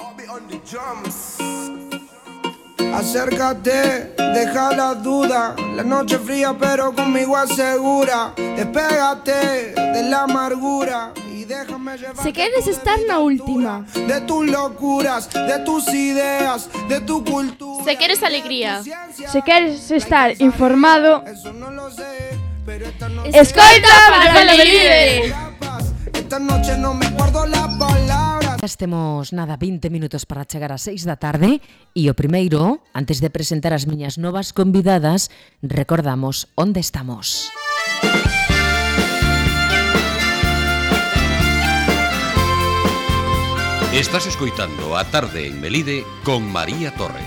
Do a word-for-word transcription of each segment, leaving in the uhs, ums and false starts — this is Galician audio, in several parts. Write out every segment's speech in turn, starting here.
Acércate, deja la duda. La noche fría pero conmigo asegura. Despégate de la amargura y déjame llevar. Se queres estar na última. De tus locuras, de tus ideas, de tu cultura. Se queres alegría. Se queres estar informado, Eso no lo sé, pero esta noche escoita para Melide. Esta noche no me guardo las palabras. Temos nada vinte minutos para chegar ás seis da tarde e o primeiro, antes de presentar as miñas novas convidadas, recordamos onde estamos. Estás escoitando A Tarde en Melide con María Torre.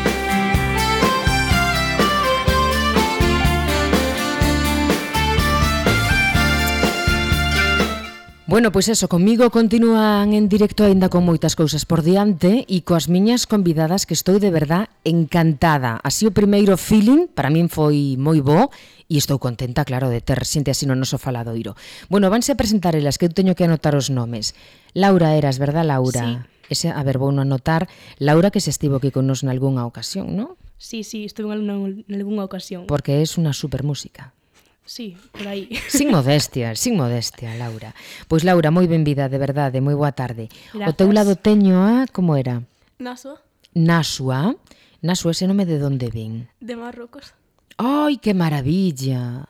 Bueno, pois eso, comigo continúan en directo aínda con moitas cousas por diante e coas miñas convidadas que estou de verdad encantada. Así o primeiro feeling para min foi moi bo e estou contenta, claro, de ter xente así no noso faladoiro. Bueno, vanse a presentar elas, que eu teño que anotar os nomes. Laura eras, verdad, Laura? Sí. Ese, a ver, vou non anotar. Laura que se estivo aquí con nos nalgúnha ocasión, non? Sí, sí, estuve en algunha ocasión. Porque es unha super música. Sí, por aí. Sin modestia, sin modestia, Laura. Pois Laura, moi benvida, de verdade, moi boa tarde. Grazas. O teu lado teño a, como era? Nasua, Nasua. Nasua, ese nome de onde ven? de Marrocos. Ai, que maravilla.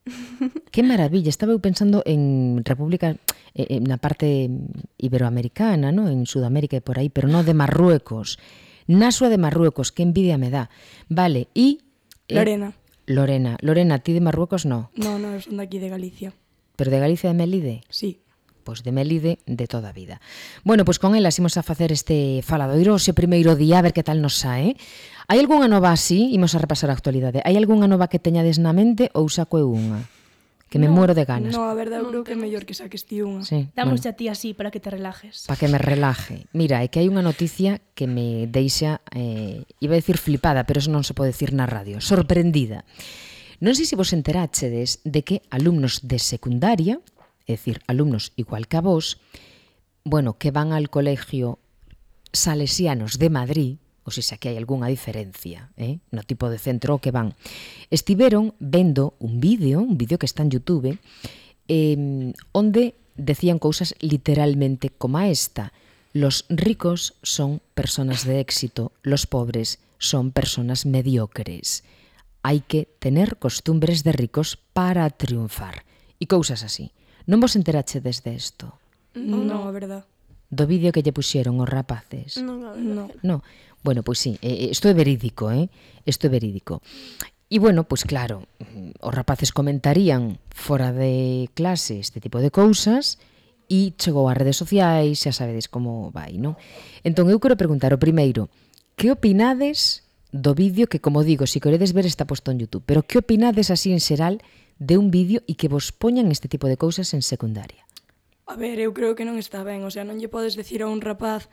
Que maravilla. Estaba eu pensando en República, eh, na parte iberoamericana, ¿no? En Sudamérica e por aí, pero non de Marruecos. Nasua de Marruecos, que envidia me dá. Vale, e... Eh, Lorena. Lorena. Lorena, ti de Marruecos no? No, no, son de aquí de Galicia. Pero de Galicia de Melide? Sí. Pois de Melide de toda a vida. Bueno, pois con elas imos a facer este faladoiro ose primeiro día, a ver que tal nos sae. Hai algunha nova así? Imos a repasar a actualidade. Hai algunha nova que teñades na mente ou saco eu unha? Que me No, muero de ganas. No, a verdade, eu creo que é mellor que saques ti unha. Sí, Damos bueno, a ti así para que te relajes. para que me relaje. Mira, é que hai unha noticia que me deixa, eh, iba a decir flipada, pero eso non se pode decir na radio, sorprendida. Non sei se vos enteráchedes de que alumnos de secundaria, é dicir, alumnos igual que a vos, bueno, que van al colegio Salesianos de Madrid, ou se xa que hai algunha diferencia, eh, no tipo de centro que van, estiveron vendo un vídeo, un vídeo que está en YouTube, eh, onde decían cousas literalmente como esta: los ricos son personas de éxito, los pobres son personas mediocres. Hai que tener costumbres de ricos para triunfar. E cousas así. Non vos enterachedes desto? No, no, a verdade. Do vídeo que lle puxeron os rapaces? Non, a verdade. No. Bueno, pois sí, eh, isto é verídico, eh? Isto é verídico. E bueno, pois claro, os rapaces comentarían fora de clase este tipo de cousas e chegou ás redes sociais, xa sabedes como vai, non? Entón eu quero preguntar o primeiro, que opinades do vídeo que, como digo, se queredes ver está posto en YouTube, pero que opinades así en xeral de un vídeo e que vos poñan este tipo de cousas en secundaria? A ver, eu creo que non está ben, o sea, non lle podes decir a un rapaz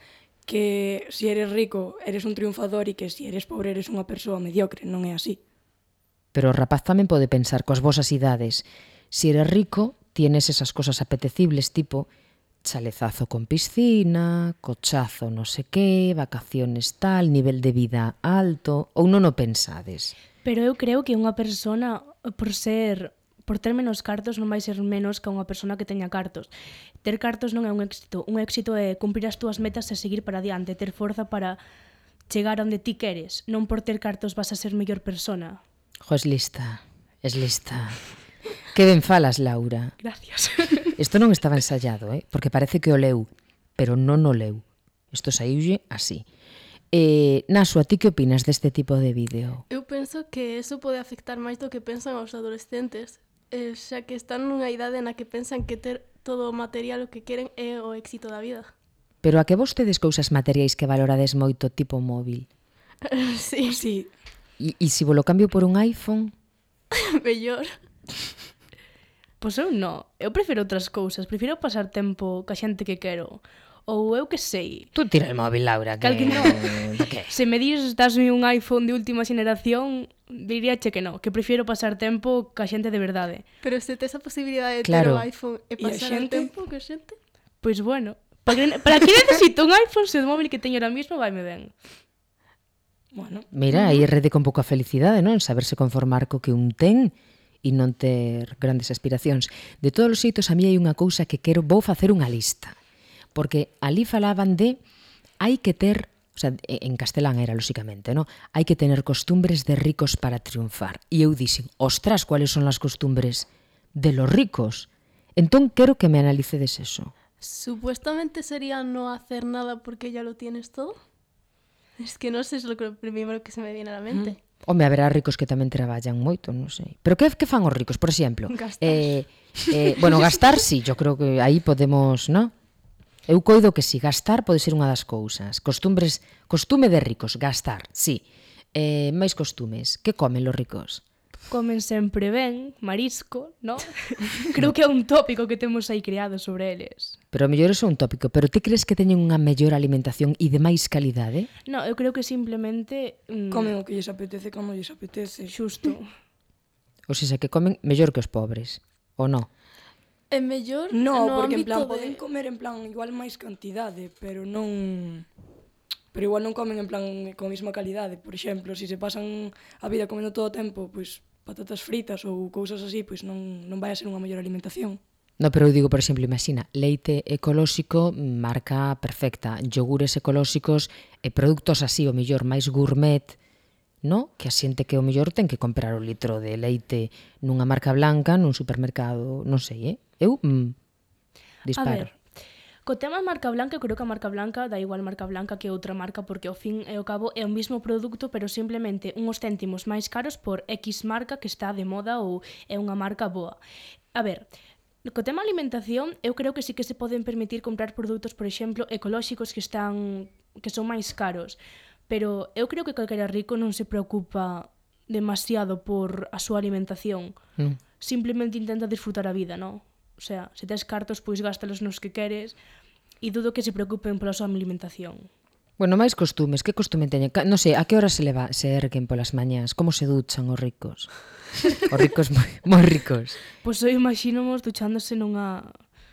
que se eres rico eres un triunfador e que se eres pobre eres unha persoa mediocre, non é así. Pero o rapaz tamén pode pensar coas vosas idades. Se eres rico, tienes esas cosas apetecibles tipo chalezazo con piscina, cochazo no sé qué, vacaciones tal, nivel de vida alto, ou non o pensades? Pero eu creo que unha persona, por ser, por ter menos cartos, non vai ser menos que unha persona que teña cartos. Ter cartos non é un éxito. Un éxito é cumprir as túas metas e seguir para adiante, ter forza para chegar onde ti queres. Non por ter cartos vas a ser mellor persona. Jo, es lista, es lista. Que ben falas, Laura. Gracias. Isto non estaba ensayado, eh? Porque parece que o leu, pero non o leu. Isto saíulle así. Eh, Nasu, a ti que opinas deste tipo de vídeo? Eu penso que eso pode afectar máis do que pensan os adolescentes, eh, xa que están nunha idade na que pensan que ter todo o material o que queren é o éxito da vida. Pero a que vos tedes cousas materiais que valorades moito, tipo móvil? Sí, Sí. E, e se volo cambio por un iPhone? mellor. Pois eu non. Eu prefiro outras cousas. Prefiro pasar tempo ca xente que quero. Ou eu que sei. Tú tira el móvil, Laura, que... Cal que non. que? Se me dis, dasme un iPhone de última xeración, diríache que non, que prefiro pasar tempo ca xente de verdade. Pero se tes a posibilidade de Claro. ter o iPhone e E a pasar o xente? tempo que xente... Pois bueno, Para, para que necesito un iPhone se o móvil que teño ahora mismo vai me ben? Bueno. Mira, aí rede con pouca felicidade, non? Saberse conformar co que un ten e non ter grandes aspiracións. De todos os xeitos, a mí hai unha cousa que quero, vou facer unha lista. Porque ali falaban de hai que ter, o sea, en castelán era, lóxicamente, non? Hai que tener costumbres de ricos para triunfar. E eu dixen, ostras, cuáles son as costumbres de los ricos? Entón, quero que me analicedes eso. Supuestamente sería no hacer nada porque ya lo tienes todo. Es que no sé, es lo que, lo primero que se me viene a la mente. Mm. Home, haberá ricos que tamén traballan moito, non sei. Pero que, que fan os ricos, por exemplo? Gastar. Eh, eh, bueno, gastar, sí, yo creo que aí podemos, non? Eu coido que si, gastar pode ser unha das cousas. Costumbres, costume de ricos, gastar, sí. Eh, máis costumes, que comen os ricos? Comen sempre ben, marisco, non? Creo que é un tópico que temos aí creado sobre eles. Pero a mellor é un tópico, pero ti crees que teñen unha mellor alimentación e de máis calidade? No, eu creo que simplemente... Mm, Comen o que lles apetece cando lles apetece. Xusto. Ou seja, que comen mellor que os pobres, ou non? É mellor No, no porque en plan ámbito poden de... comer en plan igual máis cantidade, pero non... Pero igual non comen en plan con a mesma calidade. Por exemplo, se se pasan a vida comendo todo o tempo, pois patatas fritas ou cousas así, pois non, non vai a ser unha mellor alimentación. No, pero eu digo, por exemplo, imagina, leite ecolóxico, marca perfecta, yogures ecolóxicos e produtos así, o mellor máis gourmet, no? Que a xente que o mellor ten que comprar o litro de leite nunha marca blanca, nun supermercado, non sei, eh? Eu mm, disparo. A ver, co tema marca blanca, eu creo que a marca blanca dá igual marca blanca que outra marca, porque ao fin e ao cabo é o mismo produto, pero simplemente uns céntimos máis caros por X marca que está de moda ou é unha marca boa. A ver, co tema alimentación, eu creo que sí que se poden permitir comprar produtos, por exemplo, ecolóxicos que están que son máis caros, pero eu creo que calquera rico non se preocupa demasiado por a súa alimentación. Mm. Simplemente intenta disfrutar a vida, non? O sea, se tes cartos, pois gástalos nos que queres e dudo que se preocupen pola súa alimentación. Bueno, máis costumes, que costume teñen? Non sei, a que hora se leva, se erguen polas mañás? Como se duchan os ricos? Os ricos moi, moi ricos. Pois eu imagínamos duchándose nunha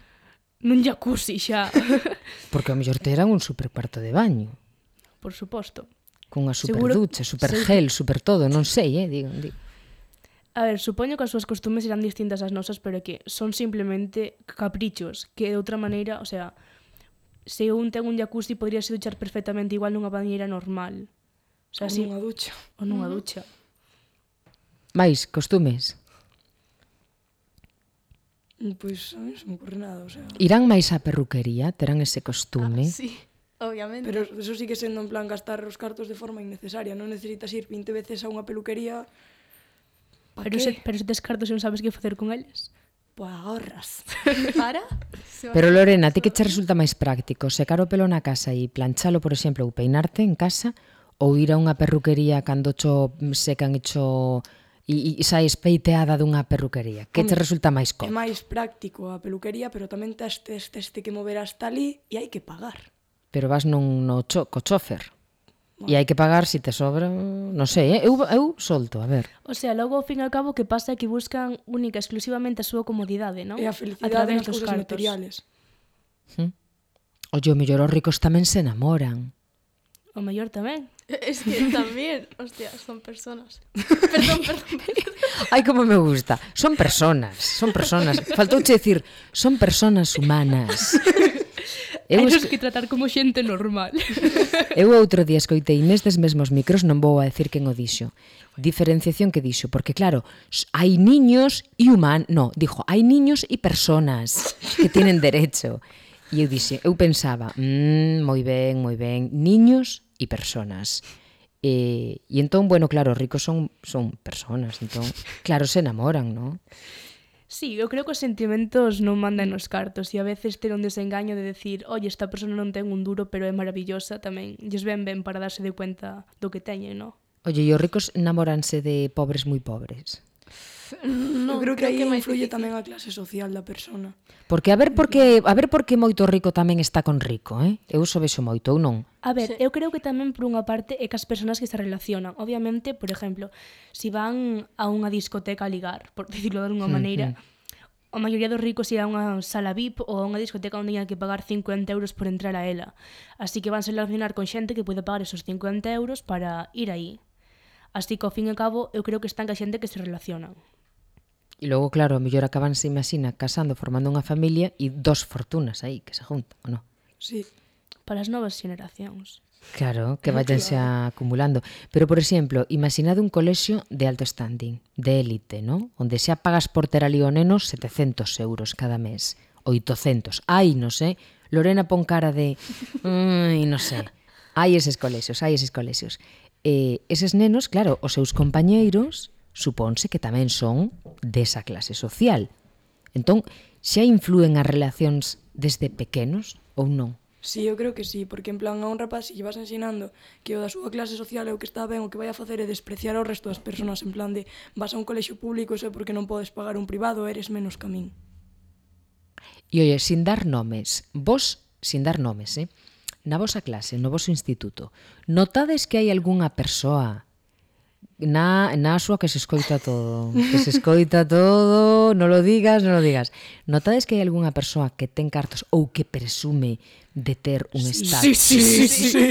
nun jacuzzi xa. Porque ao mellor terán un super cuarto de baño. Por suposto. Cunha super Seguro- ducha, super seguro- gel, super todo, non sei, eh, digo, digo. A ver, supoño que as súas costumes serán distintas ás nosas, pero que son simplemente caprichos, que de outra maneira, o sea, se un ten un jacuzzi podríase duchar perfectamente igual nunha bañeira normal. O sea, Ou así, nunha ducha. ou nunha ducha. Máis costumes. Pois a mí non se me ocurre nada, o sea... Irán máis á perruquería, terán ese costume. Ah, sí, obviamente. Pero eso sí que sendo en plan gastar os cartos de forma innecesaria. Non necesitas ir vinte veces a unha peluquería. Pa Pero que? se, pero se tes cartos e non sabes que facer con eles. Pois ahorras. Para. Se va- Pero Lorena, a ti que che resulta máis práctico? Secar o pelo na casa e planchalo, por exemplo, ou peinarte en casa, ou ir a unha perruquería cando cho secan e cho... e, e saes peiteada dunha perruquería? Que che Home, resulta máis É cómodo? máis práctico a peluquería, pero tamén tes tes, tes que mover hasta ali e hai que pagar. Pero vas nun no cho, co chofer. E hai que pagar se te sobra, non sei, eh? eu, eu solto, a ver. O sea, logo ao fin e ao cabo que pasa é que buscan única e exclusivamente a súa comodidade, non? E a felicidade nas cousas materiales. Hm? Oye, o mellor os ricos tamén se enamoran. O mellor tamén. Es que también, hostia, son personas. Perdón, perdón, perdón. Ai, como me gusta. Son personas, son personas. Faltouche decir, son personas humanas. Eu, Hai nos es... que tratar como xente normal. eu outro día escoitei nestes mesmos micros, non vou a decir quen o dixo. Diferenciación que dixo, porque claro, s- hai niños e humanos, no, dijo, hai niños e personas que tienen derecho. E eu dixe, eu pensaba, mmm, moi ben, moi ben, niños e personas. E, e entón, bueno, claro, os ricos son, son personas, entón, claro, se enamoran, non? Sí, eu creo que os sentimentos non mandan nos cartos e a veces ter un desengaño de decir, oye, esta persona non ten un duro pero é maravillosa, tamén lles ven ben para darse de cuenta do que teñen, non? Oye, e os ricos enamoranse de pobres moi pobres? No, Eu creo que aí é máis influye difícil. tamén a clase social da persona. Porque a ver por que, a ver por que moito rico tamén está con rico, eh? Eu só vexo moito, ou non? A ver, Sí. eu creo que tamén por unha parte é que as persoas que se relacionan. Obviamente, por exemplo, si van a unha discoteca a ligar, por decirlo de alguna maneira, a maioría dos ricos irá a unha sala V I P ou a unha discoteca onde teñan que pagar cincuenta euros por entrar a ela. Así que van se relacionar con xente que pode pagar esos cincuenta euros para ir aí. Así que, ao fin e ao cabo, eu creo que están ca xente que se relacionan. E logo, claro, a mellor acaban, se imagina, casando, formando unha familia e dos fortunas aí que se juntan, ou non? Sí. Para as novas xeneracións. Claro, que vayanse acumulando. Pero, por exemplo, imaginade un colexio de alto standing, de élite, ¿no? Onde xa pagas por ter ali o neno setecentos euros cada mes, oitocentos. Ai, non sei, Lorena pon cara de... Ai, non sei. Hai eses colexios, hai eses colexios. E eses nenos, claro, os seus compañeiros, supónse que tamén son desa clase social. Entón, xa influen as relacións desde pequenos ou non? Sí, eu creo que sí, porque en plan a un rapaz se lle vas ensinando que o da súa clase social é o que está ben, o que vai a facer é despreciar ao resto das persoas, en plan de vas a un colexio público e porque non podes pagar un privado eres menos que a min. E oye, sin dar nomes, vos, sin dar nomes, eh? Na vosa clase, no voso instituto, notades que hai algunha persoa na, na súa que se escoita todo, que se escoita todo, non lo digas, non lo digas. Notades que hai algunha persoa que ten cartos ou que presume de ter un estatus? Sí, sí, sí, sí, sí.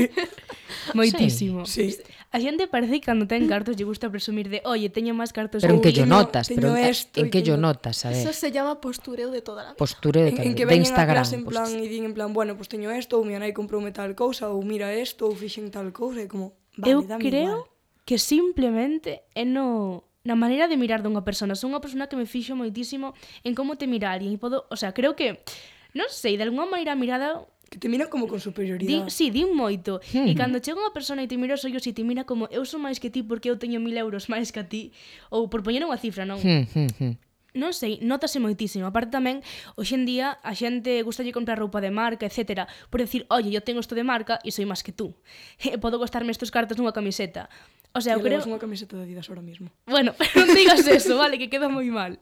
Moitísimo. Sí. A xente parece que cando ten cartos lle gusta presumir de oye, teño máis cartos Pero en que que yo teño- notas, pero teño en, esto en y que yo teño- notas, a ver. Eso se llama postureo de toda la vida. Postureo de, En, en que de veñen a Instagram. clase en post- plan e din en plan, bueno, pues teño esto, ou mi nai comproume tal cousa, ou mira esto, ou fixen tal cousa, e como, vale, Eu dame creo igual. que simplemente é no na maneira de mirar dunha persona. Son unha persona que me fixo moitísimo en como te mira alguén. E podo, o sea, creo que non sei, de alguma maneira a mirada Que te mira como con Din, superioridade. sí, din moito. Hmm. E cando chega unha persona e te mira os ollos e te mira como eu son máis que ti porque eu teño mil euros máis que a ti, ou por poñer unha cifra, non? Hmm, hmm, hmm. Non sei, notase moitísimo. Aparte tamén, hoxe en día, a xente gustalle comprar roupa de marca, etcétera. Por decir, oye, eu tengo isto de marca e soy máis que tú. E podo costarme estos cartos nunha camiseta. O sea, eu Tío, creo... levas unha camiseta de Adidas ahora mismo. Bueno, pero non digas eso, vale, que queda moi mal.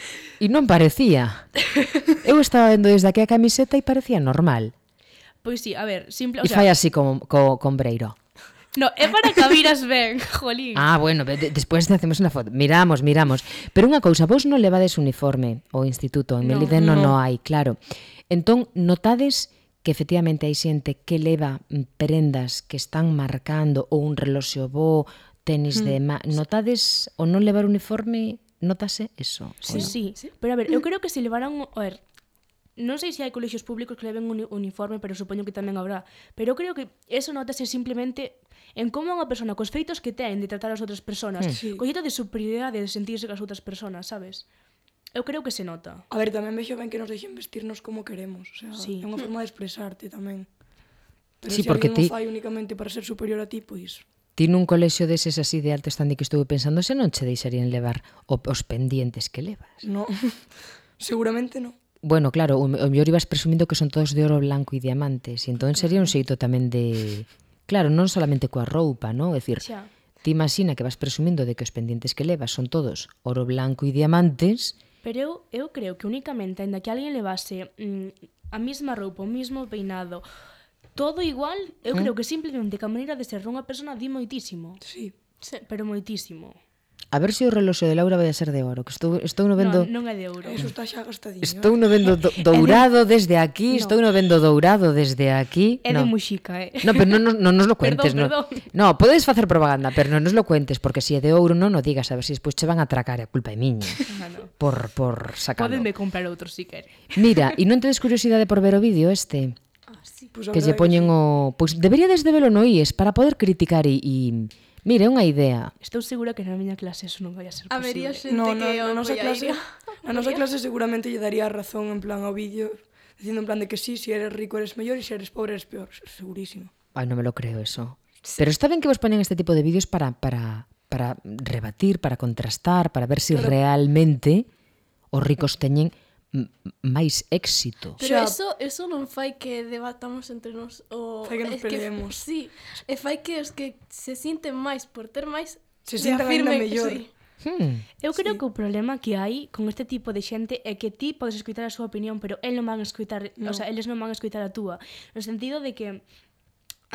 E non parecía. Eu estaba vendo desde aquí a camiseta e parecía normal. Pois sí, a ver, simple... O E sea, fai así como co, con Breiro. no, é para que a miras ben, jolín. Ah, bueno, de, despois hacemos unha foto. Miramos, miramos. Pero unha cousa, vos non levades uniforme ao instituto, en No, Melide non no. no hai, claro. Entón, notades que efectivamente hai xente que leva mm, prendas que están marcando ou un reloxo bo, tenis de... Ma... Notades o non levar uniforme, notase eso? Sí, ou non? sí, pero a ver, eu creo que se levaran... A ver, non sei se hai colexios públicos que leven un uniforme, pero supoño que tamén habrá. Pero eu creo que eso notase simplemente en como unha persona cos feitos que ten de tratar as outras persoas, Sí. co xeito de superioridade de sentirse cas outras persoas, sabes? Eu creo que se nota. A ver, tamén vexo ben que nos deixen vestirnos como queremos, o sea, Sí. é unha forma de expresarte tamén. Pero Sí, se porque alguén ti- o fai únicamente para ser superior a ti, pois... Ti nun colexio deses así de alto standing que estuve pensando, se non che deixarían levar o, os pendientes que levas. No, seguramente no. Bueno, claro, o, o mellor ibas presumindo que son todos de oro blanco e diamantes, e entón sería un xeito tamén de... Claro, non solamente coa roupa, non? É dicir, Xa. ti imagina que vas presumindo de que os pendientes que levas son todos oro blanco e diamantes. Pero eu, eu creo que únicamente, ainda que alguén levase mm, a mesma roupa, o mesmo peinado, todo igual, eu creo que simplemente que a maneira de ser dunha persona di moitísimo. Sí. Sí. Pero moitísimo. A ver se o reloxo de Laura vai a ser de oro, que estou, estou no vendo... Non, non é de ouro. Eso está xa gastadinho. Estou no vendo do, dourado desde aquí, No. estou no vendo dourado desde aquí. É no. de muxica, eh? No, pero non no, no nos lo cuentes. Perdón, no. perdón. No, podes facer propaganda, pero non nos lo cuentes, porque se é de ouro non o digas, a ver se despois che van a atracar, é a culpa é miña. Ah, no. Por, por sacarlo. Pódenme comprar outro si quere. Mira, e non tedes curiosidade por ver o vídeo este? Ah, sí. Pues a Que lle verdade poñen sí. o... Pois deberíades de velo no I E S para poder criticar e... e... Mire, é unha idea. Estou segura que na miña clase eso non vai a ser posible. Habería xente No, no, que na o nosa apoiaría. clase, na nosa clase seguramente lle daría razón en plan ao vídeo, dicindo en plan de que sí, si eres rico eres mellor e se eres pobre eres peor, segurísimo. Ai, non me lo creo eso. Pero está ben que vos poñan este tipo de vídeos para, para, para rebatir, para contrastar, para ver se si realmente os ricos teñen m- máis éxito. Pero Xa. eso, eso non fai que debatamos entre nos o Fai que nos es peleemos. Sí, e fai que os que se sinten máis por ter máis Se sintan aínda mellor. Sí. Hmm. Eu creo que o problema que hai con este tipo de xente é que ti podes escutar a súa opinión, pero el non van a escutar, No. o sea, eles non van a escutar a túa, no sentido de que a ver,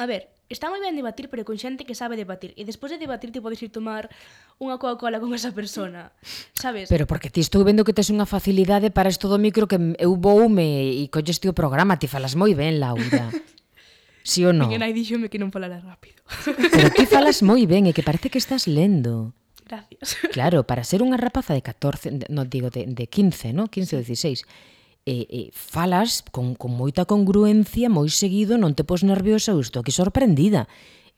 está moi ben debatir, pero con xente que sabe debatir. E despois de debatir te podes ir tomar unha Coca-Cola con esa persona, sabes? Pero porque ti estou vendo que tes unha facilidade para isto do micro que eu voume e colles ti o programa, ti falas moi ben, Laura. Si ou non? Ninguén aí díxome que non falara rápido. Pero ti falas moi ben e que parece que estás lendo. Gracias. Claro, para ser unha rapaza de catorce, non digo de, de quince, ¿no? quince ou dieciséis, e, e falas con, con moita congruencia, moi seguido, non te pos nerviosa, eu estou aquí sorprendida.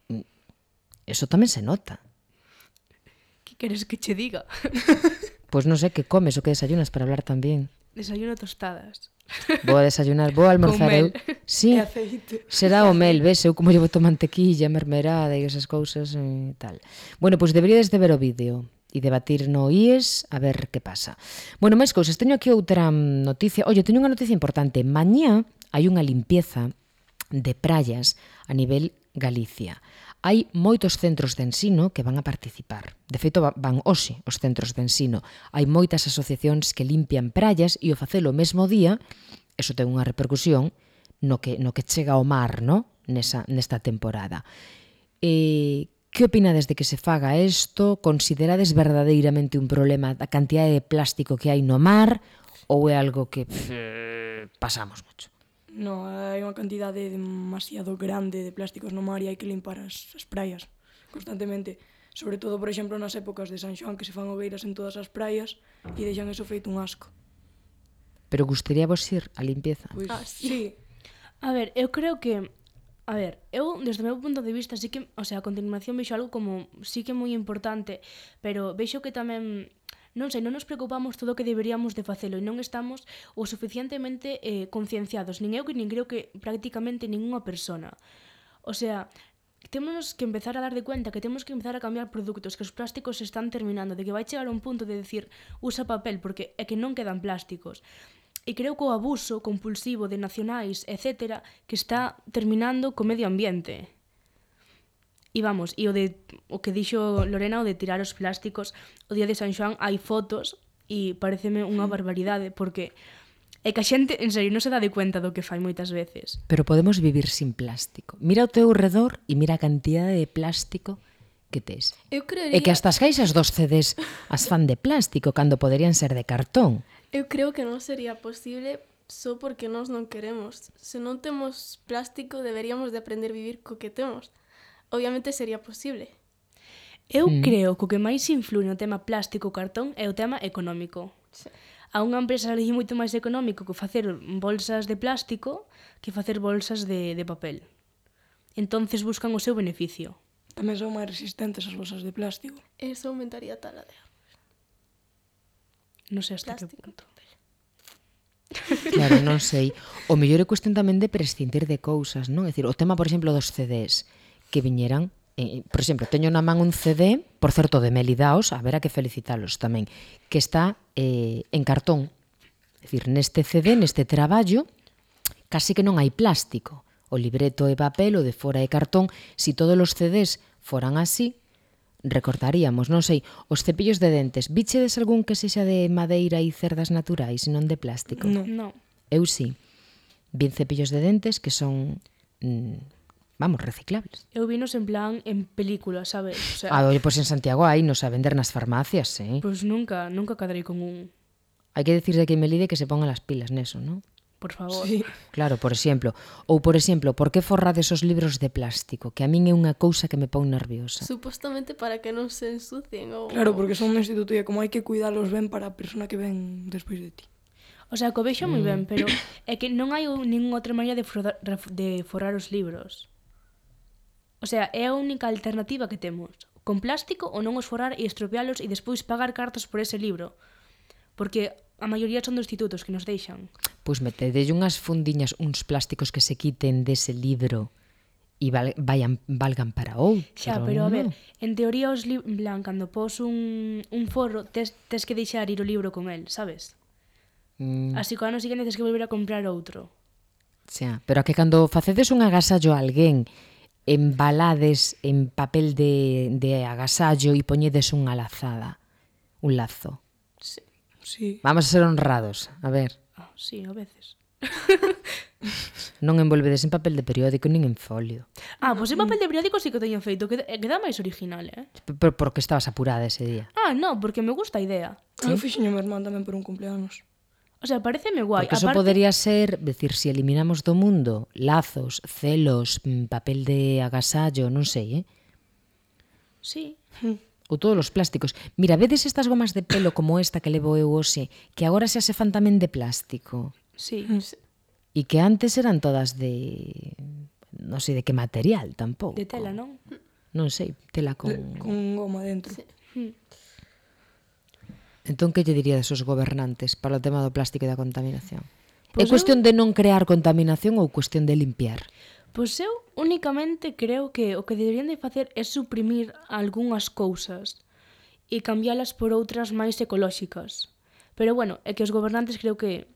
Eso tamén se nota. Que queres que che diga? Pois non sei que comes ou que desayunas para hablar tan bien. Desayuno tostadas. Vou a desayunar, vou a almorzar eu. Sí, E aceite. será o mel, ves? Eu como llevo to mantequilla, mermelada e esas cousas e tal. Bueno, pois deberíades de ver o vídeo e debatir no I E S a ver que pasa. Bueno, máis cousas, teño aquí outra noticia. Oye, teño unha noticia importante. Mañá hai unha limpieza de praias a nivel Galicia. Hai moitos centros de ensino que van a participar. De feito, van hoxe os centros de ensino. Hai moitas asociacións que limpian praias e o facelo o mesmo día, eso ten unha repercusión no que, no que chega ao mar, no? Nesa, nesta temporada. E, que opinades de que se faga isto? Considerades verdadeiramente un problema a cantidade de plástico que hai no mar ou é algo que pff, pasamos mucho? No, hai unha cantidade demasiado grande de plásticos no mar e hai que limpar as, as praias constantemente. Sobre todo, por exemplo, nas épocas de San Xoán, que se fan hogueiras en todas as praias e deixan eso feito un asco. Pero gustaría vos ir a limpieza? Pois, Ah, sí. A ver, eu creo que... A ver, eu, desde o meu punto de vista, sí que... O sea, a continuación vexo algo como... Sí que moi importante, pero vexo que tamén... Non sei, non nos preocupamos todo o que deberíamos de facelo e non estamos o suficientemente eh, concienciados, nin eu que nin creo que prácticamente ninguna persona. O sea, temos que empezar a dar de cuenta que temos que empezar a cambiar produtos, que os plásticos se están terminando, de que vai chegar un punto de decir usa papel porque é que non quedan plásticos. E creo que o abuso compulsivo de nacionais, etcétera, que está terminando co medio ambiente. E vamos, e o de o que dixo Lorena, o de tirar os plásticos, o día de San Xoán hai fotos e pareceme unha barbaridade, porque é que a xente, en serio, non se dá de cuenta do que fai moitas veces. Pero podemos vivir sin plástico. Mira o teu redor e mira a cantidade de plástico que tes. Eu creería... E que hasta as caixas dos C Ds as fan de plástico cando poderían ser de cartón. Eu creo que non sería posible só porque nós non queremos. Se non temos plástico, deberíamos de aprender a vivir co que temos. Obviamente sería posible. Eu mm. creo que o que máis influi no tema plástico-cartón é o tema económico. Sí. A unha empresa le moito máis económico que facer bolsas de plástico que facer bolsas de, de papel. Entonces buscan o seu beneficio. Tamén son máis resistentes as bolsas de plástico. Eso aumentaría a tala de Non sei hasta plástico. que punto. Claro, non sei. O mellor é cuestión tamén de prescindir de cousas, non? É dicir, o tema, por exemplo, dos C Ds que viñeran, eh, por exemplo, teño na man un C D, por certo, de Melidaos, a ver, a que felicitalos tamén, que está eh, en cartón. É dicir, neste C D, neste traballo, casi que non hai plástico. O libreto é papel, o de fora é cartón. Si todos os C Ds foran así, recortaríamos, non sei, os cepillos de dentes. Bichedes algún que sexa de madeira e cerdas naturais, non de plástico? No. No. Eu sí. Vin cepillos de dentes que son... Mm, vamos, reciclables. Eu vinos en plan en película, sabes? O sea, Ah, oye, pois en Santiago hai nos a vender nas farmacias, eh? pois nunca, nunca cadrei con un, Hai que decirse que Melide que se pongan las pilas neso, ¿no? por favor. Sí. Claro, por exemplo. Ou, por exemplo, por que forrades os libros de plástico? Que a min é unha cousa que me pon nerviosa. Supostamente para que non se ensucien ou... Claro, porque son un instituto e como hai que cuidalos ben para a persona que ven despois de ti. O sea, que o vexo moi ben, pero é que non hai ninguna outra maneira de forrar, de forrar os libros. O sea, é a única alternativa que temos. Con plástico ou non os forrar e estropealos e despois pagar cartos por ese libro. Porque a maioría son dos institutos que nos deixan. Pois metedelle unhas fundiñas, uns plásticos que se quiten dese libro e val, vayan, valgan para outro. Xa, pero a ver, non? en teoría os libros, en plan, cando pos un, un forro, tes, tes que deixar ir o libro con el, sabes? Mm, Así que ao ano seguinte tes que volver a comprar outro. xa, pero a que cando facedes un agasallo a alguén, embalades en papel de, de agasallo e poñedes unha lazada, un lazo. Sí. Sí. Vamos a ser honrados, a ver. Ah, sí, a veces. Non envolvedes en papel de periódico nin en folio. Ah, pois en papel de periódico sí que o teño feito, que queda máis original, eh? Por, porque estabas apurada ese día. Ah, no, porque me gusta a idea. Eu fixeño meu irmán tamén por un cumpleanos. O sea, pareceme guai. Porque eso podería ser, decir, si eliminamos do mundo lazos, celos, mm, papel de agasallo, non sei, eh? Sí. Ou todos os plásticos. Mira, vedes estas gomas de pelo como esta que levo eu hoxe, que agora xa se fan tamén de plástico. Sí. E que antes eran todas de... non sei de que material tampouco. De tela, non? Non sei, tela con... De, con goma dentro. Sí. Entón, que lle diría desos gobernantes para o tema do plástico e da contaminación? Pues é cuestión eu... de non crear contaminación ou cuestión de limpiar? Pois eu únicamente creo que o que deberían de facer é suprimir algunhas cousas e cambialas por outras máis ecolóxicas. Pero bueno, é que os gobernantes creo que...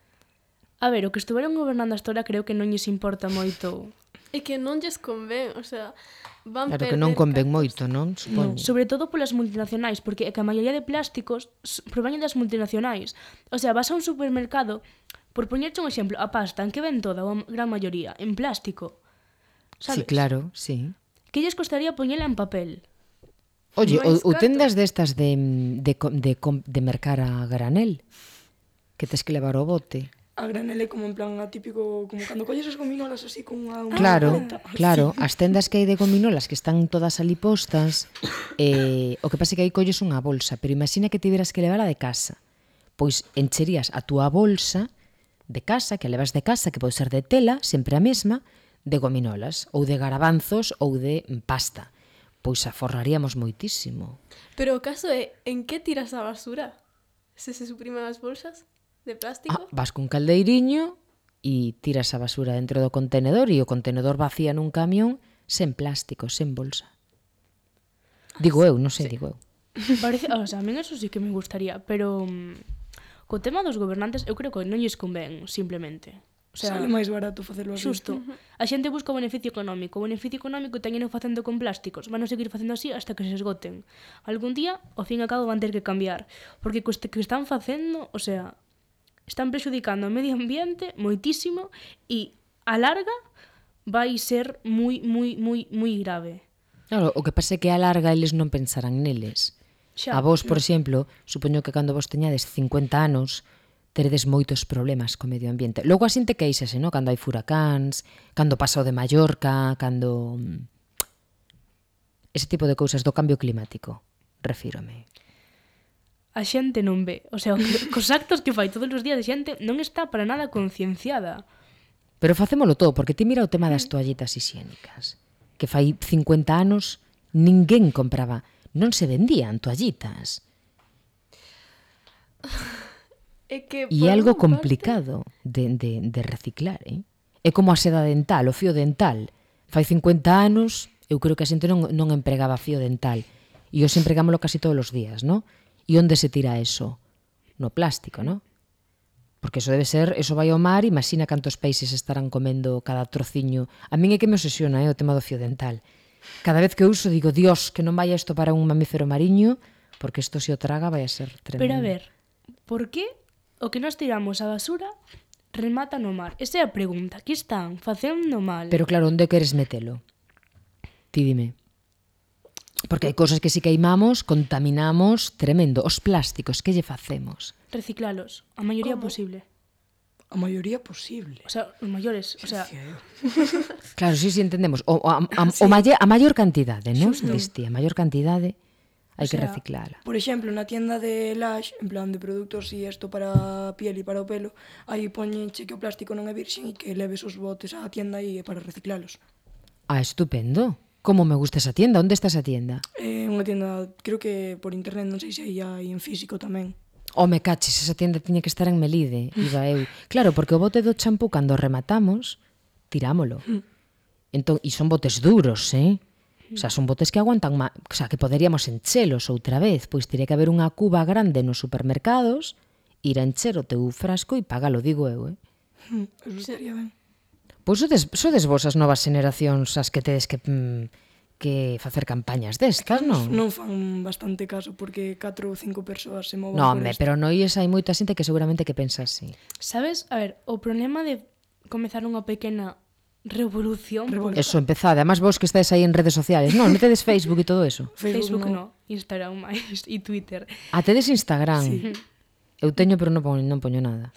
A ver, o que estuveron gobernando hasta ahora creo que non lles importa moito. É que non lles convén, o sea, van Claro perder que non convén cartos. moito, non? Supoño. No. Sobre todo polas multinacionais, porque é que a maioría de plásticos proveñen das multinacionais. O sea, vas a un supermercado, por poñerche un exemplo, a pasta, en que ven toda, a gran maioría, en plástico. Sí, Sabes? claro, sí. Que lles costaría poñela en papel? Oye, Máis ou, ou cartos. tendas destas de, de, de, de mercar a granel, que tes que levar o bote. A granel é como en plan atípico, como cando colles as gominolas así con unha... unha Claro, maleta. claro, as tendas que hai de gominolas que están todas ali postas, eh, o que pasa é que aí colles unha bolsa, pero imagina que tiveras que levala de casa. Pois encherías a túa bolsa de casa, que a levas de casa, que pode ser de tela, sempre a mesma, de gominolas, ou de garabanzos, ou de pasta. Pois aforraríamos moitísimo. Pero o caso é, en que tiras a basura? Se se suprimen as bolsas de plástico? Ah, vas cun caldeiriño e tiras a basura dentro do contenedor e o contenedor vacía nun camión sen plástico, sen bolsa. Digo eu, non sei, sí. digo eu. Parece, o sea, a min eso sí que me gustaría, pero um, co tema dos gobernantes eu creo que non lles convén, simplemente. O sea, Sale máis barato facelo así. Xusto. A xente busca o beneficio económico. O beneficio económico teñeno facendo con plásticos. Van a seguir facendo así hasta que se esgoten. Algún día, ao fin e ao cabo, van ter que cambiar. Porque co que están facendo, o sea, están prexudicando o medio ambiente moitísimo e a larga vai ser moi, moi, moi, moi grave. Claro, o que pasa é que a larga eles non pensarán neles. Xa. A vos, por exemplo, supoño que cando vos teñades cincuenta anos, teredes moitos problemas co medio ambiente. Logo a xente queixase, no? Cando hai furacáns, cando pasa o de Mallorca, cando... Ese tipo de cousas do cambio climático, refírome. A xente non ve. O sea, cos actos que fai todos os días a xente non está para nada concienciada. Pero facémolo todo, porque ti mira o tema das toallitas higiénicas, que fai cincuenta anos ninguén compraba, non se vendían toallitas. É que E é algo complicado de, de, de reciclar, eh? É como a seda dental, o fío dental. Fai cincuenta anos, eu creo que a xente non, non empregaba fío dental. E hoxe empregámoslo casi todos os días, non? E onde se tira eso? No plástico, non? Porque eso debe ser, eso vai ao mar, imagina cantos peixes estarán comendo cada trociño. A min é que me obsesiona, eh, o tema do fío dental. Cada vez que uso digo, Dios, que non vai isto para un mamífero mariño, porque isto se o traga vai a ser tremendo. Pero a ver, por que o que nós tiramos a basura remata no mar? Esa é a pregunta. Que están facendo mal? Pero claro, onde queres metelo? Ti dime. Porque hai cousas que si queimamos, contaminamos, tremendo. Os plásticos, que lle facemos? Reciclalos, a maioría Como? posible. A maioría posible. O sea, os maiores, o sea, Claro, si, si entendemos. O, o, a, a, o malle, a maior cantidade, non? Disti, a maior cantidade hai O que sea, reciclala. Por exemplo, na tienda de Lash, en plan de produtos e isto para a piel e para o pelo, aí poñenche que o plástico non é virxen e que leves os botes á tienda aí para reciclalos. Ah, estupendo. Como me gusta esa tienda? Onde está esa tienda? É unha tienda, creo que por internet, non sei se aí hai en físico tamén. Home, caches, esa tienda tiña que estar en Melide, iba eu. Claro, porque o bote do champú, cando rematamos, tirámolo. Entón, e son botes duros, eh? O sea, son botes que aguantan, ma... o sea, que poderíamos enchelos outra vez, pois teria que haber unha cuba grande nos supermercados, ir a encher o teu frasco e pagalo, digo eu, eh? Eso estaría ben. Pois sodes, sodes vos as novas generacións as que tedes que, mm, que facer campañas destas, non? Non fan bastante caso, porque catro ou cinco persoas se movan No, por home, isto. pero no ies hai moita xente que seguramente que pensa así. Sabes? A ver, o problema de comezar unha pequena revolución... Revol- porque Eso, empezade. Además, vos que estáis aí en redes sociales. Non, non tedes Facebook e todo eso. Facebook no. no, Instagram máis e Twitter. Ah, tedes Instagram. Sí. Eu teño, pero non poño, non poño nada.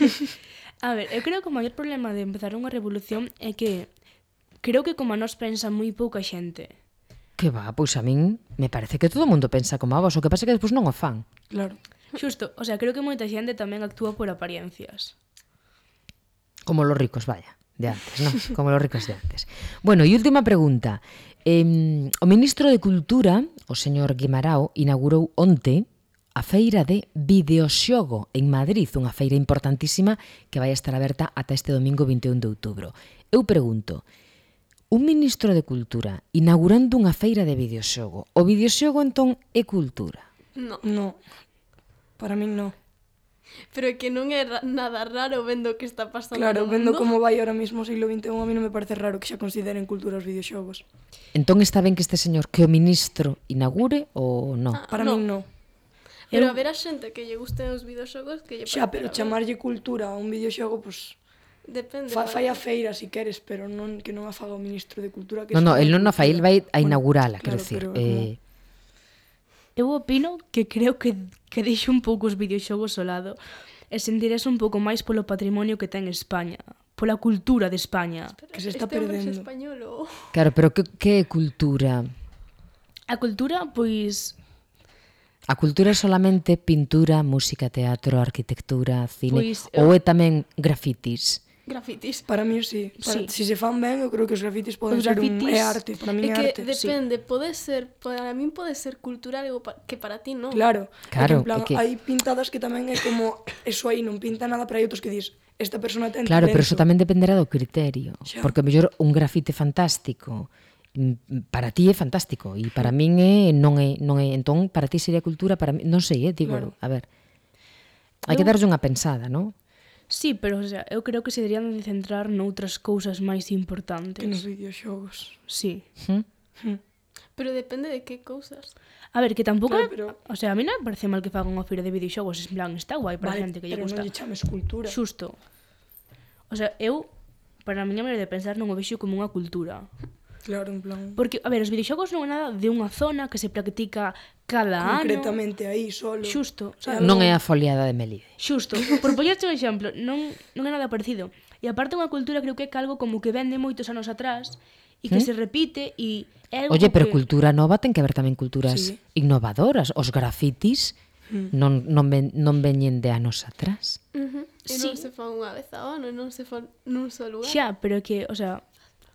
A ver, eu creo que o maior problema de empezar unha revolución é que creo que como a nós pensa moi pouca xente. Que va, pois a min me parece que todo o mundo pensa como a vos, o que pasa é que despois non o fan. Claro. Xusto, o sea, creo que moita xente tamén actúa por apariencias. Como los ricos, vaya, de antes, ¿no? Como los ricos de antes. Bueno, e última pregunta. Eh, o ministro de Cultura, o señor Guimarao, inaugurou onte a feira de videoxogo en Madrid, unha feira importantísima que vai estar aberta ata este domingo vinte e un de outubro. Eu pregunto, un ministro de Cultura inaugurando unha feira de videoxogo, o videoxogo entón é cultura? No, No, para min no. pero é que non é ra- nada raro vendo o que está pasando Claro, no vendo mundo. como vai ahora mismo o siglo vinte e un, a mí non me parece raro que xa consideren cultura os videoxogos. Entón está ben que este señor, que o ministro inaugure ou non? Ah, Para no. min no. Pero a ver a xente que lle gusten os videoxogos que lle Xa, parecerá pero ben. chamarlle cultura a un videoxogo, pois... Depende. Fa, para fai a que- feira si queres, pero non que non a faga o ministro de Cultura. Que Non, é non, só el non a fai, el cultura. vai a Bueno, inaugurala, claro, quero dicir. pero é como- Eh, Eu opino que creo que, que deixe un pouco os videoxogos ao lado e sentirese un pouco máis polo patrimonio que ten España, pola cultura de España. que se está este hombre é perdendo. español ou... Claro, pero que, que é cultura? A cultura, pois, A cultura é solamente pintura, música, teatro, arquitectura, cine, Pois, ou é tamén grafitis? grafitis. Para mí sí. Para, Sí. Si se fan ben, eu creo que os grafitis poden Os ser un, grafitis- é arte. Para mí É é que arte. depende, pode ser, para min pode ser cultural algo pa- que para ti non. Claro. Claro, é que, en plan, é que- hai pintadas que tamén é como eso aí non pinta nada, pero hai outros que dis, esta persona ten Claro, pero eso talento. tamén dependerá do criterio. Xa. Porque a mellor un grafite fantástico mm, para ti é fantástico e para min é non é non é, entón para ti sería cultura, para mí non sei, eh, digo, Claro. a ver. Hai que darlle unha pensada, non? sí, pero o sea, eu creo que se deberían de centrar noutras cousas máis Que nos importantes. videoxogos. Sí. Hm? Pero depende de que cousas. A ver, que tampouco, Claro, é- pero- o sea, a mí non me parece mal que fagan unha feira de videoxogos, en plan, está guai para a Vale, xente que lle pero gusta. non lle chames cultura. Xusto. O sea, eu, para a miña maneira de pensar, non o vexo como unha cultura. Claro, en plan... Porque, a ver, os videoxogos non é nada de unha zona que se practica cada ano. Concretamente aí, solo. Xusto, É sabes? algo- Non é a foliada de Melide. Xusto. Por poñerte un exemplo, non, non é nada parecido. E aparte unha cultura creo que é algo como que vende moitos anos atrás e que ¿Mm? se repite e é algo Oye, pero que... cultura nova ten que haber tamén culturas Sí. innovadoras. Os grafitis non, non, ven, non veñen de anos atrás. Uh -huh. E Sí. non se fan unha vez ao ano, e non se fan nun só lugar. Xa, pero que, o sea...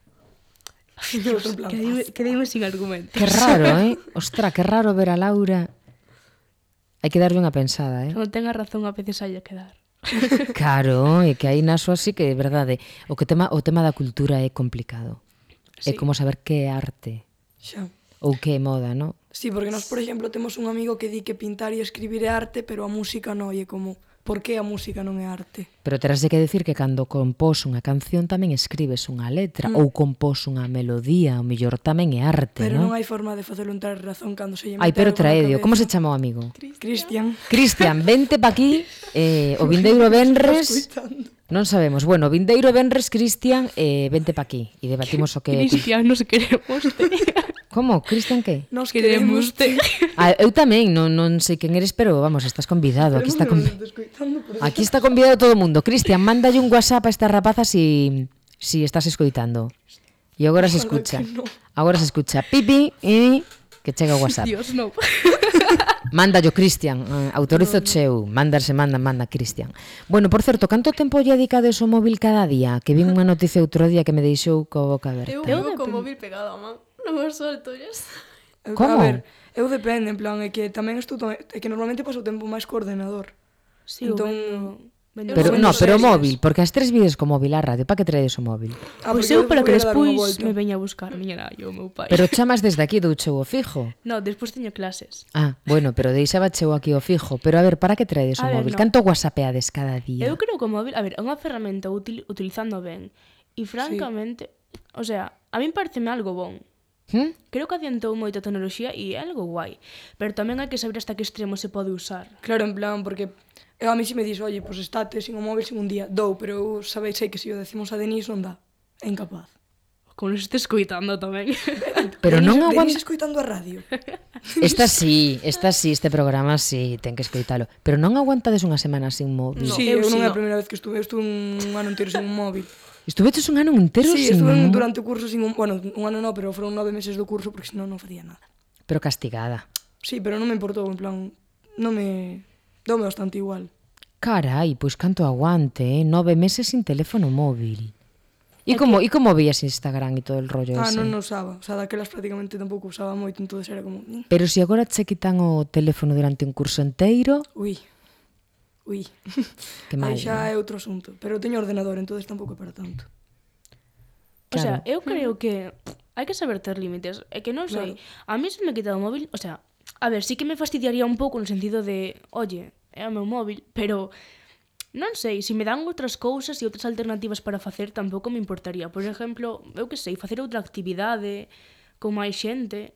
Dios, en plan, Quedeime, quedeime sin argumento. Que raro, eh? Ostra, que raro ver a Laura. Hai que darlle unha pensada, eh? Cando tenga razón a veces hai que dar. Claro, é que aí naso así que é verdade. O que tema o tema da cultura é complicado. É Sí. como saber que é arte Xa. ou que é moda, non? Sí, porque nós, por exemplo, temos un amigo que di que pintar e escribir é arte, pero a música non, e é como, por que a música non é arte? Pero terás de que decir que cando compós unha canción tamén escribes unha letra ou compós unha melodía, o mellor tamén é arte, Pero non non? hai forma de facelo entrar en razón cando se lle Ai, mete pero algo na traedio, como se cabeza. chama o amigo? Cristian. Cristian, vente pa aquí, eh, o vindeiro venres, Escoitando. non sabemos. Bueno, o vindeiro venres, Cristian, eh, vente pa aquí e debatimos o que... Cristian, nos queremos te. Como? Cristian que? Nos Queremos te. Ah, eu tamén, non, non sei quen eres, pero vamos, estás convidado. Aquí está, con... Escoitando, por aquí está convidado todo o mundo. Cristian, mándalle un WhatsApp a esta rapaza si, si estás escoitando. E agora se escucha. que no. Agora se escucha. Pipi, e que chega o WhatsApp. Dios, no. Mándallo, Cristian. Eh, autorizo cheu. Mandarse, manda, manda, Cristian. Bueno, por certo, canto tempo lle dedicades ao móvil cada día? Que vin unha noticia outro día que me deixou co boca aberta. Eu vivo co móvil pegado a man. Non o solto, ya está. Eu- Como? A ver, eu depende, en plan, é que tamén estudo, é que normalmente paso o tempo máis co ordenador. Sí, Entón, entón... Vendo, Pero, vendo no, pero o series. móvil, porque as tres vides co móvil á radio, pa que traedes o móvil? Ah, Pois porque eu para que vou ir a dar unha despois volta. me veña a buscar miña nai e o meu pai. Pero chamas desde aquí do cheu o fijo. No, despois teño clases. Ah, bueno, pero deixaba cheu aquí o fijo. Pero a ver, para que traedes o A ver, móvil? no. Canto whatsappeades cada día? Eu creo que o móvil, a ver, é unha ferramenta útil utilizando ben. E francamente, o sea, a min pareceme algo bon. ¿Mm? Creo que adiantou moito a tecnoloxía e é algo guai. Pero tamén hai que saber hasta que extremo se pode usar. Claro, en plan, porque eu a mí si me dis, oye, pois pues estate sin o móvil sin un día, dou, pero eu sabéis sei que se o decimos a Denise non dá, é incapaz. Como nos este escoitando tamén. Pero non Denise, aguanta... Denise escoitando a radio. Esta sí, esta sí, este programa sí, ten que escoitalo. Pero non aguantades unha semana sin móvil. No, sí, eu non é a primeira vez que estuve, eu estuve un ano inteiro sin un móvil. Estuveches un ano entero sí, sin... Sí, estuve durante o curso sin un... Bueno, un ano non, pero foron nove meses do curso porque senón non facía nada. Pero castigada. Sí, pero non me importou, en plan... Non me... Dome bastante igual. Carai, pois canto aguante, eh? Nove meses sin teléfono móvil. E como, e como veías Instagram e todo el rollo ah, ese? Ah, non non usaba. O sea, daquelas prácticamente tampouco usaba moito, entón era como... Pero se agora che quitan o teléfono durante un curso inteiro... Ui... Ui, que mal, aí xa ¿no? é outro asunto. Pero eu teño ordenador, entonces tampouco é para tanto. O sea, Claro. eu creo que hai que saber ter límites. É que non sei, a mí se me quita o móvil, o sea, a ver, sí que me fastidiaría un pouco no sentido de, oye, é o meu móvil, pero non sei, se me dan outras cousas e outras alternativas para facer, tampouco me importaría. Por exemplo, eu que sei, facer outra actividade con máis xente,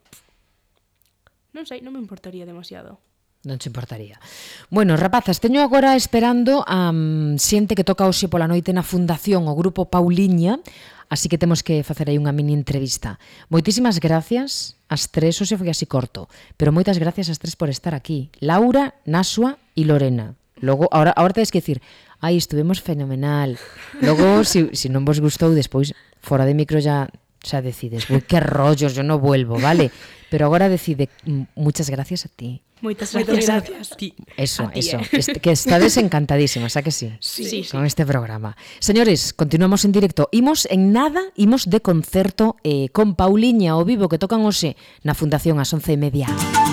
non sei, non me importaría demasiado. Non te importaría. Bueno, rapazas, teño agora esperando a um, xente que toca hoxe pola noite na Fundación, o Grupo Pauliña, así que temos que facer aí unha mini entrevista. Moitísimas gracias ás tres, hoxe foi así corto, pero moitas gracias ás tres por estar aquí. Laura, Nasua e Lorena. Logo, ahora, ahora tedes que decir, ai, estuvemos fenomenal. Logo, si, si non vos gustou, despois, fora de micro ya, xa decides, ui, que rollos, yo no vuelvo, vale? Pero agora decide, muchas gracias a ti. Moitas Moitas gracias. gracias. A ti. Eso, A ti, eso. eh. Este, que estades encantadísimas, ¿a que sí? Sí, sí, Con este programa. Señores, continuamos en directo. Imos en nada, imos de concerto eh, con Pauliña ao vivo que tocan hoxe na Fundación ás once e media.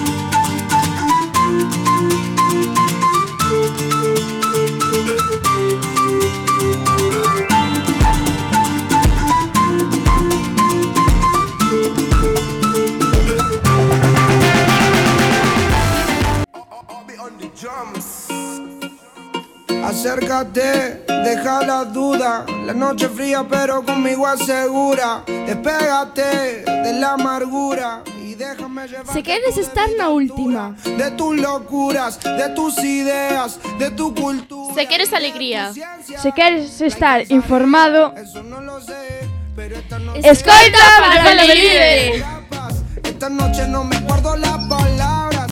Acércate, deja la duda. La noche fría pero conmigo asegura. Despégate de la amargura y déjame llevar. Se queres estar na última. De tus locuras, de tus ideas, de tu cultura. Se queres alegría. Se queres estar informado, Eso no lo sé, pero esta noche escoita para Fala Libre. Esta noche no me guardo la